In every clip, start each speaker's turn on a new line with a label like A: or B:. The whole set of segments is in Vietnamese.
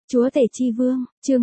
A: Chúa Tể Chi Vương, chương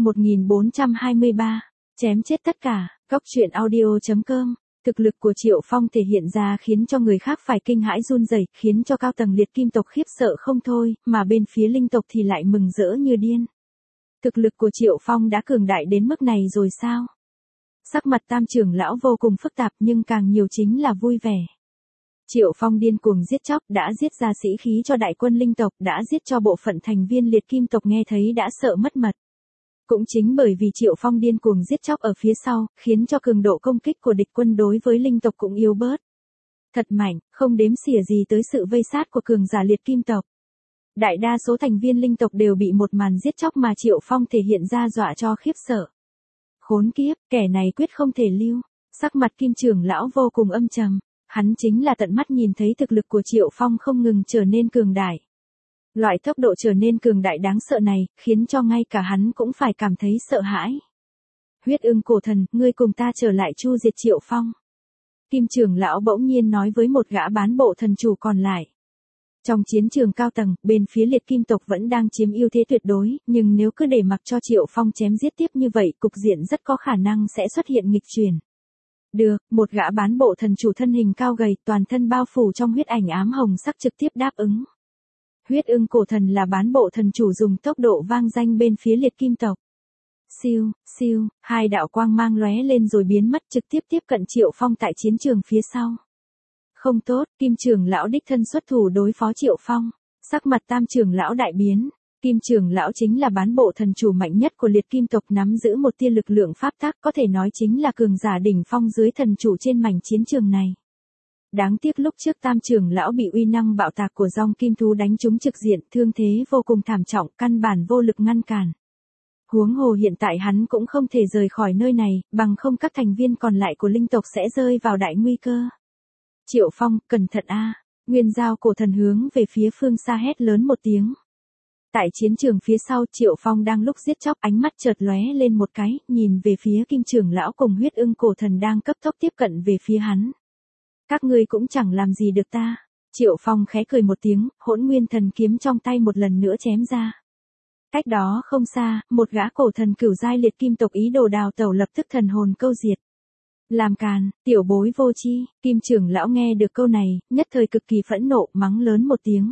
A: 1423, chém chết tất cả, góc truyện audio.com. Thực lực của Triệu Phong thể hiện ra khiến cho người khác phải kinh hãi run rẩy, khiến cho cao tầng liệt kim tộc khiếp sợ không thôi, mà bên phía linh tộc thì lại mừng rỡ như điên. Thực lực của Triệu Phong đã cường đại đến mức này rồi sao? Sắc mặt Tam trưởng lão vô cùng phức tạp nhưng càng nhiều chính là vui vẻ. Triệu Phong điên cuồng giết chóc, đã giết ra sĩ khí cho đại quân linh tộc, đã giết cho bộ phận thành viên liệt kim tộc nghe thấy đã sợ mất mật. Cũng chính bởi vì Triệu Phong điên cuồng giết chóc ở phía sau, khiến cho cường độ công kích của địch quân đối với linh tộc cũng yếu bớt. Thật mạnh, không đếm xỉa gì tới sự vây sát của cường giả liệt kim tộc. Đại đa số thành viên linh tộc đều bị một màn giết chóc mà Triệu Phong thể hiện ra dọa cho khiếp sợ. Khốn kiếp, kẻ này quyết không thể lưu. Sắc mặt Kim trưởng lão vô cùng âm trầm. Hắn chính là tận mắt nhìn thấy thực lực của Triệu Phong không ngừng trở nên cường đại. Loại tốc độ trở nên cường đại đáng sợ này, khiến cho ngay cả hắn cũng phải cảm thấy sợ hãi. Huyết ưng cổ thần, ngươi cùng ta trở lại chu diệt Triệu Phong. Kim trưởng lão bỗng nhiên nói với một gã bán bộ thần chủ còn lại. Trong chiến trường cao tầng, bên phía liệt kim tộc vẫn đang chiếm ưu thế tuyệt đối, nhưng nếu cứ để mặc cho Triệu Phong chém giết tiếp như vậy, cục diện rất có khả năng sẽ xuất hiện nghịch chuyển. Được, một gã bán bộ thần chủ thân hình cao gầy, toàn thân bao phủ trong huyết ảnh ám hồng sắc trực tiếp đáp ứng. Huyết ưng cổ thần là bán bộ thần chủ dùng tốc độ vang danh bên phía liệt kim tộc. Siêu, siêu, hai đạo quang mang lóe lên rồi biến mất trực tiếp tiếp cận Triệu Phong tại chiến trường phía sau. Không tốt, Kim trưởng lão đích thân xuất thủ đối phó Triệu Phong. Sắc mặt Tam trưởng lão đại biến. Kim trưởng lão chính là bán bộ thần chủ mạnh nhất của liệt kim tộc, nắm giữ một tia lực lượng pháp tắc, có thể nói chính là cường giả đỉnh phong dưới thần chủ trên mảnh chiến trường này. Đáng tiếc lúc trước Tam trưởng lão bị uy năng bạo tạc của dòng kim thú đánh trúng trực diện, thương thế vô cùng thảm trọng, căn bản vô lực ngăn cản. Huống hồ hiện tại hắn cũng không thể rời khỏi nơi này, bằng không các thành viên còn lại của linh tộc sẽ rơi vào đại nguy cơ. Triệu Phong, cẩn thận a! Nguyên Giao cổ thần hướng về phía phương xa hét lớn một tiếng. Tại chiến trường phía sau, Triệu Phong đang lúc giết chóc, ánh mắt chợt lóe lên một cái, nhìn về phía Kim trưởng lão cùng huyết ưng cổ thần đang cấp tốc tiếp cận về phía hắn. Các ngươi cũng chẳng làm gì được ta. Triệu Phong khẽ cười một tiếng, hỗn nguyên thần kiếm trong tay một lần nữa chém ra. Cách đó không xa, một gã cổ thần cửu giai liệt kim tộc ý đồ đào tẩu lập tức thần hồn câu diệt. Làm càn, tiểu bối vô chi. Kim trưởng lão nghe được câu này, nhất thời cực kỳ phẫn nộ, mắng lớn một tiếng.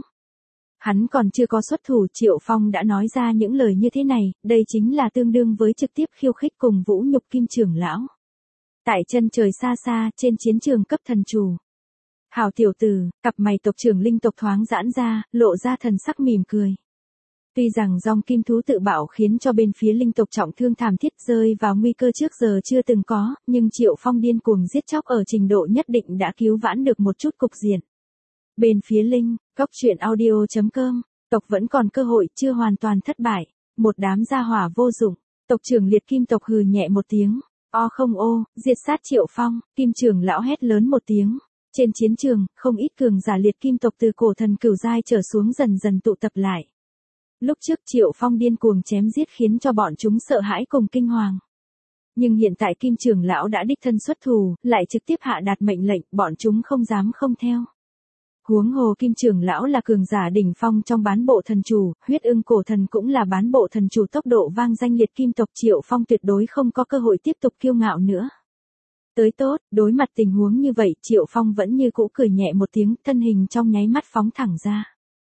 A: Hắn còn chưa có xuất thủ, Triệu Phong đã nói ra những lời như thế này, đây chính là tương đương với trực tiếp khiêu khích cùng vũ nhục Kim trưởng lão. Tại chân trời xa xa, trên chiến trường cấp thần chủ. Hảo tiểu tử, cặp mày tộc trưởng linh tộc thoáng giãn ra, lộ ra thần sắc mỉm cười. Tuy rằng dòng kim thú tự bạo khiến cho bên phía linh tộc trọng thương thảm thiết, rơi vào nguy cơ trước giờ chưa từng có, nhưng Triệu Phong điên cuồng giết chóc ở trình độ nhất định đã cứu vãn được một chút cục diện. Bên phía linh, góc truyện audio.com, tộc vẫn còn cơ hội, chưa hoàn toàn thất bại. Một đám gia hỏa vô dụng. Tộc trưởng liệt kim tộc hừ nhẹ một tiếng. O không ô, diệt sát Triệu Phong. Kim trưởng lão hét lớn một tiếng. Trên chiến trường, không ít cường giả liệt kim tộc từ cổ thần cửu giai trở xuống dần dần tụ tập lại. Lúc trước Triệu Phong điên cuồng chém giết khiến cho bọn chúng sợ hãi cùng kinh hoàng. Nhưng hiện tại Kim trưởng lão đã đích thân xuất thủ, lại trực tiếp hạ đạt mệnh lệnh, bọn chúng không dám không theo. Huống hồ Kim trưởng lão là cường giả đỉnh phong trong bán bộ thần chủ, huyết ưng cổ thần cũng là bán bộ thần chủ tốc độ vang danh liệt kim tộc, Triệu Phong tuyệt đối không có cơ hội tiếp tục kiêu ngạo nữa. Tới tốt, đối mặt tình huống như vậy, Triệu Phong vẫn như cũ cười nhẹ một tiếng, thân hình trong nháy mắt phóng thẳng ra.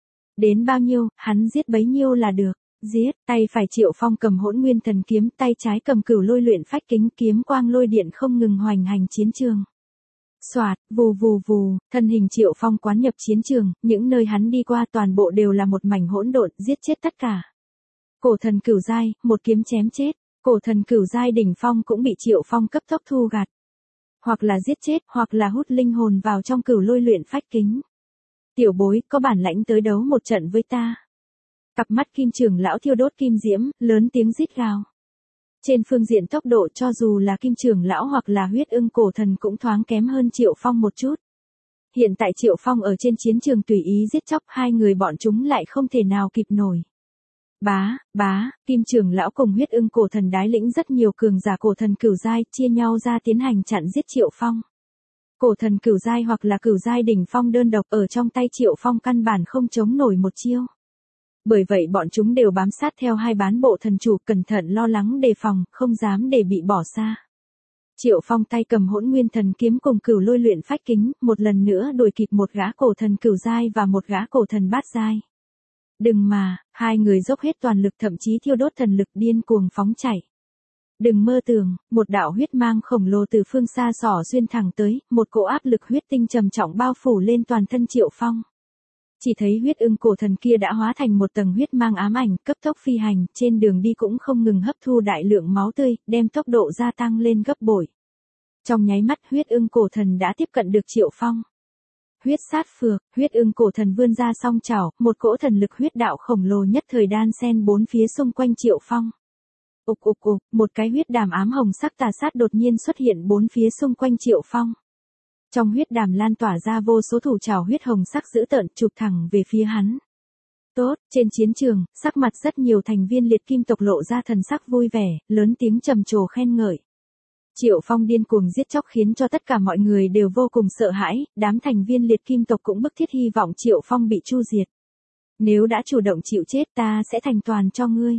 A: Đến bao nhiêu, hắn giết bấy nhiêu là được. Giết, tay phải Triệu Phong cầm hỗn nguyên thần kiếm, tay trái cầm cửu lôi luyện phách kính, kiếm quang lôi điện không ngừng hoành hành chiến trường. Soạt, vù vù vù, thân hình Triệu Phong quán nhập chiến trường, những nơi hắn đi qua toàn bộ đều là một mảnh hỗn độn, giết chết tất cả. Cổ thần cửu giai, một kiếm chém chết. Cổ thần cửu giai đỉnh phong cũng bị Triệu Phong cấp tốc thu gạt. Hoặc là giết chết, hoặc là hút linh hồn vào trong cửu lôi luyện phách kính. Tiểu bối, có bản lãnh tới đấu một trận với ta. Cặp mắt Kim trưởng lão thiêu đốt kim diễm, lớn tiếng rít gào. Trên phương diện tốc độ, cho dù là Kim trưởng lão hoặc là huyết ưng cổ thần cũng thoáng kém hơn Triệu Phong một chút. Hiện tại Triệu Phong ở trên chiến trường tùy ý giết chóc, hai người bọn chúng lại không thể nào kịp nổi. Bá, Kim trưởng lão cùng huyết ưng cổ thần đái lĩnh rất nhiều cường giả cổ thần cửu giai, chia nhau ra tiến hành chặn giết Triệu Phong. Cổ thần cửu giai hoặc là cửu giai đỉnh phong đơn độc ở trong tay Triệu Phong căn bản không chống nổi một chiêu. Bởi vậy bọn chúng đều bám sát theo hai bán bộ thần chủ, cẩn thận lo lắng đề phòng, không dám để bị bỏ xa. Triệu Phong tay cầm Hỗn Nguyên Thần Kiếm cùng Cửu Lôi Luyện Phách Kính, một lần nữa đuổi kịp một gã cổ thần cửu giai và một gã cổ thần bát giai. Đừng mà, hai người dốc hết toàn lực, thậm chí thiêu đốt thần lực, điên cuồng phóng chạy. Đừng mơ tưởng, một đạo huyết mang khổng lồ từ phương xa xỏ xuyên thẳng tới, một cỗ áp lực huyết tinh trầm trọng bao phủ lên toàn thân Triệu Phong. Chỉ thấy huyết ưng cổ thần kia đã hóa thành một tầng huyết mang ám ảnh, cấp tốc phi hành, trên đường đi cũng không ngừng hấp thu đại lượng máu tươi, đem tốc độ gia tăng lên gấp bội. Trong nháy mắt huyết ưng cổ thần đã tiếp cận được Triệu Phong. Huyết sát phược, huyết ưng cổ thần vươn ra song chảo, một cỗ thần lực huyết đạo khổng lồ nhất thời đan xen bốn phía xung quanh Triệu Phong. Ục ục ục, một cái huyết đàm ám hồng sắc tà sát đột nhiên xuất hiện bốn phía xung quanh Triệu Phong. Trong huyết đàm lan tỏa ra vô số thủ trảo huyết hồng sắc dữ tợn chụp thẳng về phía hắn. Tốt, trên chiến trường, sắc mặt rất nhiều thành viên liệt kim tộc lộ ra thần sắc vui vẻ, lớn tiếng trầm trồ khen ngợi. Triệu Phong điên cuồng giết chóc khiến cho tất cả mọi người đều vô cùng sợ hãi, đám thành viên liệt kim tộc cũng bức thiết hy vọng Triệu Phong bị tru diệt. Nếu đã chủ động chịu chết ta sẽ thành toàn cho ngươi.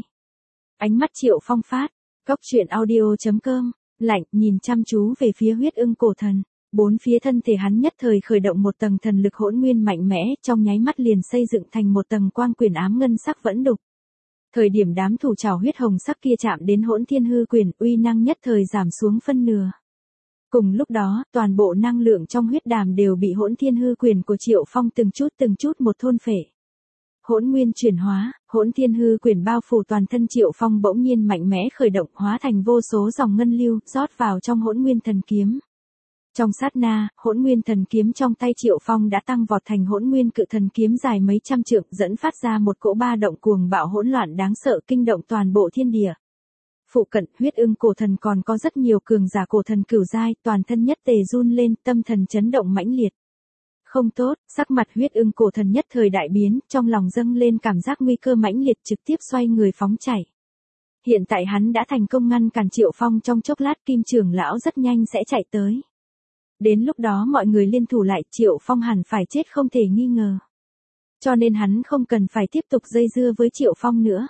A: Ánh mắt Triệu Phong phát, góc truyện audio.com, lạnh nhìn chăm chú về phía huyết ưng cổ thần. Bốn phía thân thể hắn nhất thời khởi động một tầng thần lực hỗn nguyên mạnh mẽ, trong nháy mắt liền xây dựng thành một tầng quang quyền ám ngân sắc vẫn đục. Thời điểm đám thủ trảo huyết hồng sắc kia chạm đến Hỗn Thiên Hư Quyền, uy năng nhất thời giảm xuống phân nửa. Cùng lúc đó, toàn bộ năng lượng trong huyết đàm đều bị Hỗn Thiên Hư Quyền của Triệu Phong từng chút một thôn phệ. Hỗn nguyên chuyển hóa, Hỗn Thiên Hư Quyền bao phủ toàn thân Triệu Phong bỗng nhiên mạnh mẽ khởi động, hóa thành vô số dòng ngân lưu, rót vào trong Hỗn Nguyên Thần Kiếm. Trong sát na, Hỗn Nguyên Thần Kiếm trong tay Triệu Phong đã tăng vọt thành Hỗn Nguyên Cự Thần Kiếm dài mấy trăm trượng, dẫn phát ra một cỗ ba động cuồng bạo hỗn loạn đáng sợ, kinh động toàn bộ thiên địa. Phụ cận, huyết ưng cổ thần còn có rất nhiều cường giả cổ thần cửu giai, toàn thân nhất tề run lên, tâm thần chấn động mãnh liệt. Không tốt, sắc mặt huyết ưng cổ thần nhất thời đại biến, trong lòng dâng lên cảm giác nguy cơ mãnh liệt, trực tiếp xoay người phóng chạy. Hiện tại hắn đã thành công ngăn cản Triệu Phong, trong chốc lát Kim Trưởng lão rất nhanh sẽ chạy tới. Đến lúc đó mọi người liên thủ lại, Triệu Phong hẳn phải chết không thể nghi ngờ. Cho nên hắn không cần phải tiếp tục dây dưa với Triệu Phong nữa.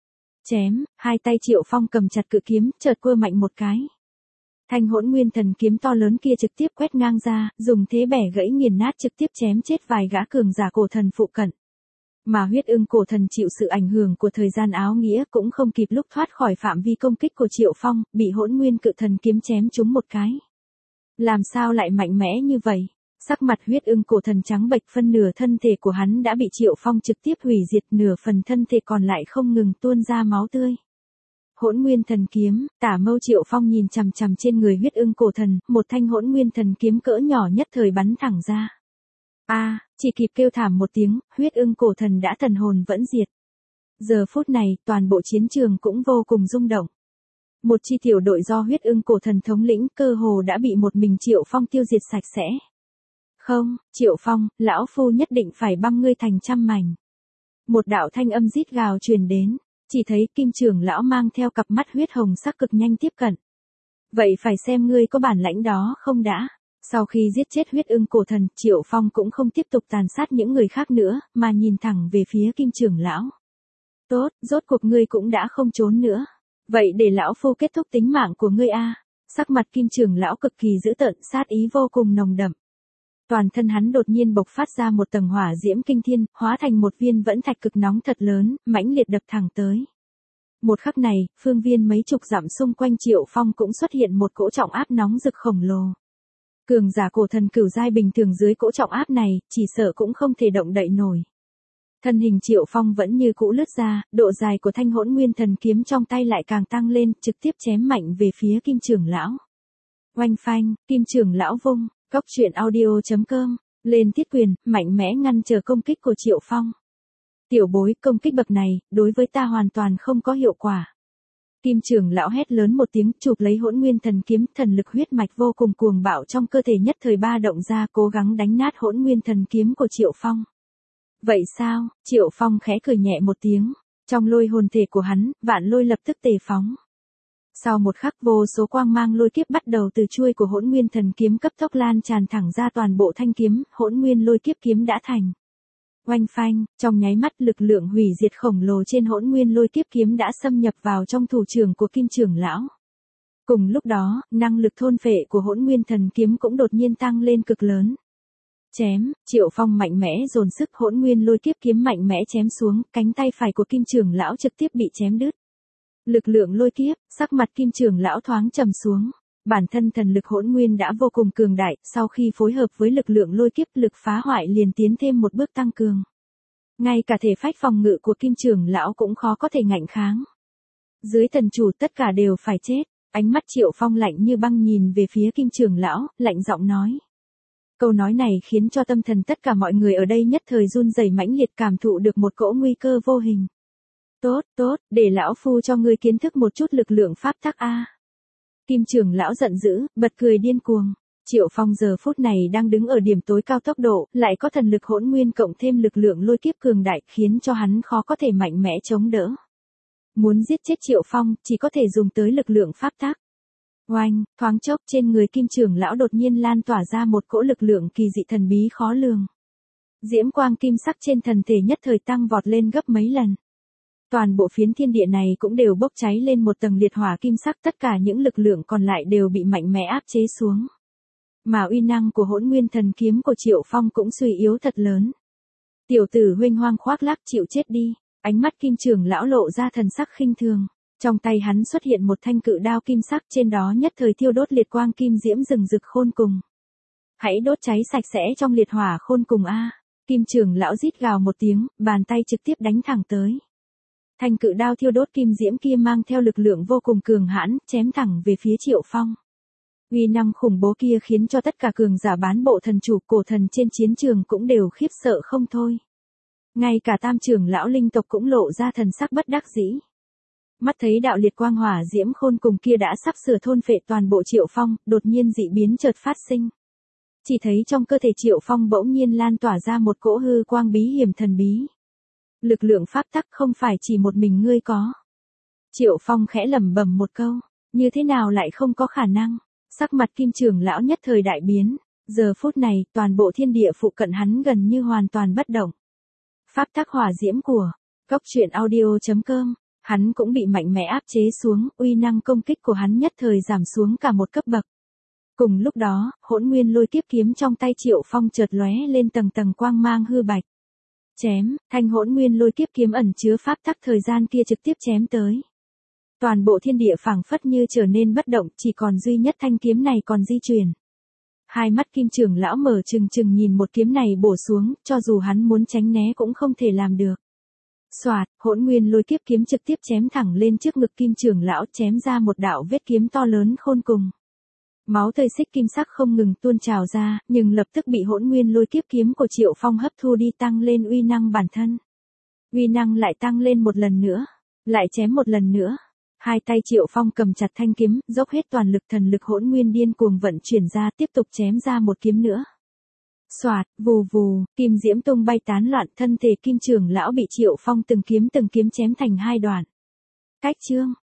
A: Chém, hai tay Triệu Phong cầm chặt cự kiếm, chợt quơ mạnh một cái. Thanh Hỗn Nguyên Thần Kiếm to lớn kia trực tiếp quét ngang ra, dùng thế bẻ gãy nghiền nát, trực tiếp chém chết vài gã cường giả cổ thần phụ cận. Mà huyết ưng cổ thần chịu sự ảnh hưởng của thời gian áo nghĩa, cũng không kịp lúc thoát khỏi phạm vi công kích của Triệu Phong, bị Hỗn Nguyên Cự Thần Kiếm chém trúng một cái. Làm sao lại mạnh mẽ như vậy? Sắc mặt huyết ưng cổ thần trắng bệch, phân nửa thân thể của hắn đã bị Triệu Phong trực tiếp hủy diệt, nửa phần thân thể còn lại không ngừng tuôn ra máu tươi. Hỗn Nguyên Thần Kiếm, tả mâu Triệu Phong nhìn chằm chằm trên người huyết ưng cổ thần, một thanh Hỗn Nguyên Thần Kiếm cỡ nhỏ nhất thời bắn thẳng ra. Chỉ kịp kêu thảm một tiếng, huyết ưng cổ thần đã thần hồn vẫn diệt. Giờ phút này, toàn bộ chiến trường cũng vô cùng rung động. Một chi tiểu đội do huyết ưng cổ thần thống lĩnh cơ hồ đã bị một mình Triệu Phong tiêu diệt sạch sẽ. Không, Triệu Phong, lão phu nhất định phải băm ngươi thành trăm mảnh. Một đạo thanh âm rít gào truyền đến, chỉ thấy Kim Trưởng lão mang theo cặp mắt huyết hồng sắc cực nhanh tiếp cận. Vậy phải xem ngươi có bản lãnh đó không đã. Sau khi giết chết huyết ưng cổ thần, Triệu Phong cũng không tiếp tục tàn sát những người khác nữa, mà nhìn thẳng về phía Kim Trưởng lão. Tốt, rốt cuộc ngươi cũng đã không trốn nữa. Vậy để lão phu kết thúc tính mạng của ngươi a. Sắc mặt Kim Trưởng lão cực kỳ dữ tợn, sát ý vô cùng nồng đậm. Toàn thân hắn đột nhiên bộc phát ra một tầng hỏa diễm kinh thiên, hóa thành một viên vẫn thạch cực nóng thật lớn, mãnh liệt đập thẳng tới. Một khắc này, phương viên mấy chục dặm xung quanh Triệu Phong cũng xuất hiện một cỗ trọng áp nóng rực khổng lồ. Cường giả cổ thần cửu giai bình thường dưới cỗ trọng áp này, chỉ sợ cũng không thể động đậy nổi. Thân hình Triệu Phong vẫn như cũ lướt ra, độ dài của thanh Hỗn Nguyên Thần Kiếm trong tay lại càng tăng lên, trực tiếp chém mạnh về phía Kim Trưởng lão. Oanh phanh, Kim Trưởng lão vung, góc truyện audio.com, lên thiết quyền, mạnh mẽ ngăn trở công kích của Triệu Phong. Tiểu bối, công kích bậc này, đối với ta hoàn toàn không có hiệu quả. Kim Trưởng lão hét lớn một tiếng, chụp lấy Hỗn Nguyên Thần Kiếm, thần lực huyết mạch vô cùng cuồng bạo trong cơ thể nhất thời ba động ra, cố gắng đánh nát Hỗn Nguyên Thần Kiếm của Triệu Phong. Vậy sao? Triệu Phong khẽ cười nhẹ một tiếng, trong lôi hồn thể của hắn, vạn lôi lập tức tề phóng. Sau một khắc, vô số quang mang lôi kiếp bắt đầu từ chuôi của Hỗn Nguyên Thần Kiếm cấp tốc lan tràn thẳng ra toàn bộ thanh kiếm, Hỗn Nguyên Lôi Kiếp kiếm đã thành. Oanh phanh, trong nháy mắt lực lượng hủy diệt khổng lồ trên hỗn nguyên lôi kiếp kiếm đã xâm nhập vào trong thủ trưởng của Kim trưởng lão. Cùng lúc đó, năng lực thôn phệ của hỗn nguyên thần kiếm cũng đột nhiên tăng lên cực lớn. Chém, Triệu Phong mạnh mẽ dồn sức hỗn nguyên lôi kiếp kiếm mạnh mẽ chém xuống, cánh tay phải của Kim trưởng lão trực tiếp bị chém đứt. Lực lượng lôi kiếp, sắc mặt Kim trưởng lão thoáng trầm xuống. Bản thân thần lực hỗn nguyên đã vô cùng cường đại, sau khi phối hợp với lực lượng lôi kiếp lực phá hoại liền tiến thêm một bước tăng cường. Ngay cả thể phách phòng ngự của Kim trưởng lão cũng khó có thể ngạnh kháng. Dưới thần chủ tất cả đều phải chết, ánh mắt Triệu Phong lạnh như băng nhìn về phía Kim trưởng lão, lạnh giọng nói. Câu nói này khiến cho tâm thần tất cả mọi người ở đây nhất thời run rẩy mãnh liệt cảm thụ được một cỗ nguy cơ vô hình. Tốt, tốt, để lão phu cho ngươi kiến thức một chút lực lượng pháp tắc a. Kim trưởng lão giận dữ, bật cười điên cuồng. Triệu Phong giờ phút này đang đứng ở điểm tối cao tốc độ, lại có thần lực hỗn nguyên cộng thêm lực lượng lôi kiếp cường đại khiến cho hắn khó có thể mạnh mẽ chống đỡ. Muốn giết chết Triệu Phong, chỉ có thể dùng tới lực lượng pháp tắc. Oanh, thoáng chốc trên người Kim trưởng lão đột nhiên lan tỏa ra một cỗ lực lượng kỳ dị thần bí khó lường. Diễm quang kim sắc trên thần thể nhất thời tăng vọt lên gấp mấy lần. Toàn bộ phiến thiên địa này cũng đều bốc cháy lên một tầng liệt hỏa kim sắc, tất cả những lực lượng còn lại đều bị mạnh mẽ áp chế xuống. Mà uy năng của hỗn nguyên thần kiếm của Triệu Phong cũng suy yếu thật lớn. Tiểu tử huênh hoang khoác lác chịu chết đi, ánh mắt Kim trưởng lão lộ ra thần sắc khinh thường. Trong tay hắn xuất hiện một thanh cự đao kim sắc, trên đó nhất thời thiêu đốt liệt quang kim diễm rừng rực khôn cùng. Hãy đốt cháy sạch sẽ trong liệt hỏa khôn cùng a. Kim trưởng lão rít gào một tiếng, bàn tay trực tiếp đánh thẳng tới. Thanh cự đao thiêu đốt kim diễm kia mang theo lực lượng vô cùng cường hãn, chém thẳng về phía Triệu Phong. Uy năng khủng bố kia khiến cho tất cả cường giả bán bộ thần chủ cổ thần trên chiến trường cũng đều khiếp sợ không thôi. Ngay cả tam trưởng lão linh tộc cũng lộ ra thần sắc bất đắc dĩ. Mắt thấy đạo liệt quang hỏa diễm khôn cùng kia đã sắp sửa thôn phệ toàn bộ Triệu Phong, đột nhiên dị biến chợt phát sinh. Chỉ thấy trong cơ thể Triệu Phong bỗng nhiên lan tỏa ra một cỗ hư quang bí hiểm thần bí. Lực lượng pháp tắc không phải chỉ một mình ngươi có. Triệu Phong khẽ lẩm bẩm một câu, như thế nào lại không có khả năng. Sắc mặt Kim trưởng lão nhất thời đại biến, giờ phút này toàn bộ thiên địa phụ cận hắn gần như hoàn toàn bất động. Pháp tắc hỏa diễm của Cốc Truyện Audio.com, hắn cũng bị mạnh mẽ áp chế xuống, uy năng công kích của hắn nhất thời giảm xuống cả một cấp bậc. Cùng lúc đó, hỗn nguyên lôi kiếp kiếm trong tay Triệu Phong chợt lóe lên tầng tầng quang mang hư bạch. Chém, thanh hỗn nguyên lôi kiếp kiếm ẩn chứa pháp tắc thời gian kia trực tiếp chém tới. Toàn bộ thiên địa phảng phất như trở nên bất động, chỉ còn duy nhất thanh kiếm này còn di chuyển. Hai mắt Kim trưởng lão mở trừng trừng nhìn một kiếm này bổ xuống, cho dù hắn muốn tránh né cũng không thể làm được. Soạt, hỗn nguyên lôi kiếp kiếm trực tiếp chém thẳng lên trước ngực Kim trưởng lão, chém ra một đạo vết kiếm to lớn khôn cùng. Máu tươi xích kim sắc không ngừng tuôn trào ra, nhưng lập tức bị hỗn nguyên lôi kiếp kiếm của Triệu Phong hấp thu đi, tăng lên uy năng bản thân. Uy năng lại tăng lên một lần nữa, lại chém một lần nữa. Hai tay Triệu Phong cầm chặt thanh kiếm, dốc hết toàn lực, thần lực hỗn nguyên điên cuồng vận chuyển ra, tiếp tục chém ra một kiếm nữa. Soạt, vù vù, kim diễm tung bay tán loạn, thân thể Kim trưởng lão bị Triệu Phong từng kiếm chém thành hai đoạn. Cách chương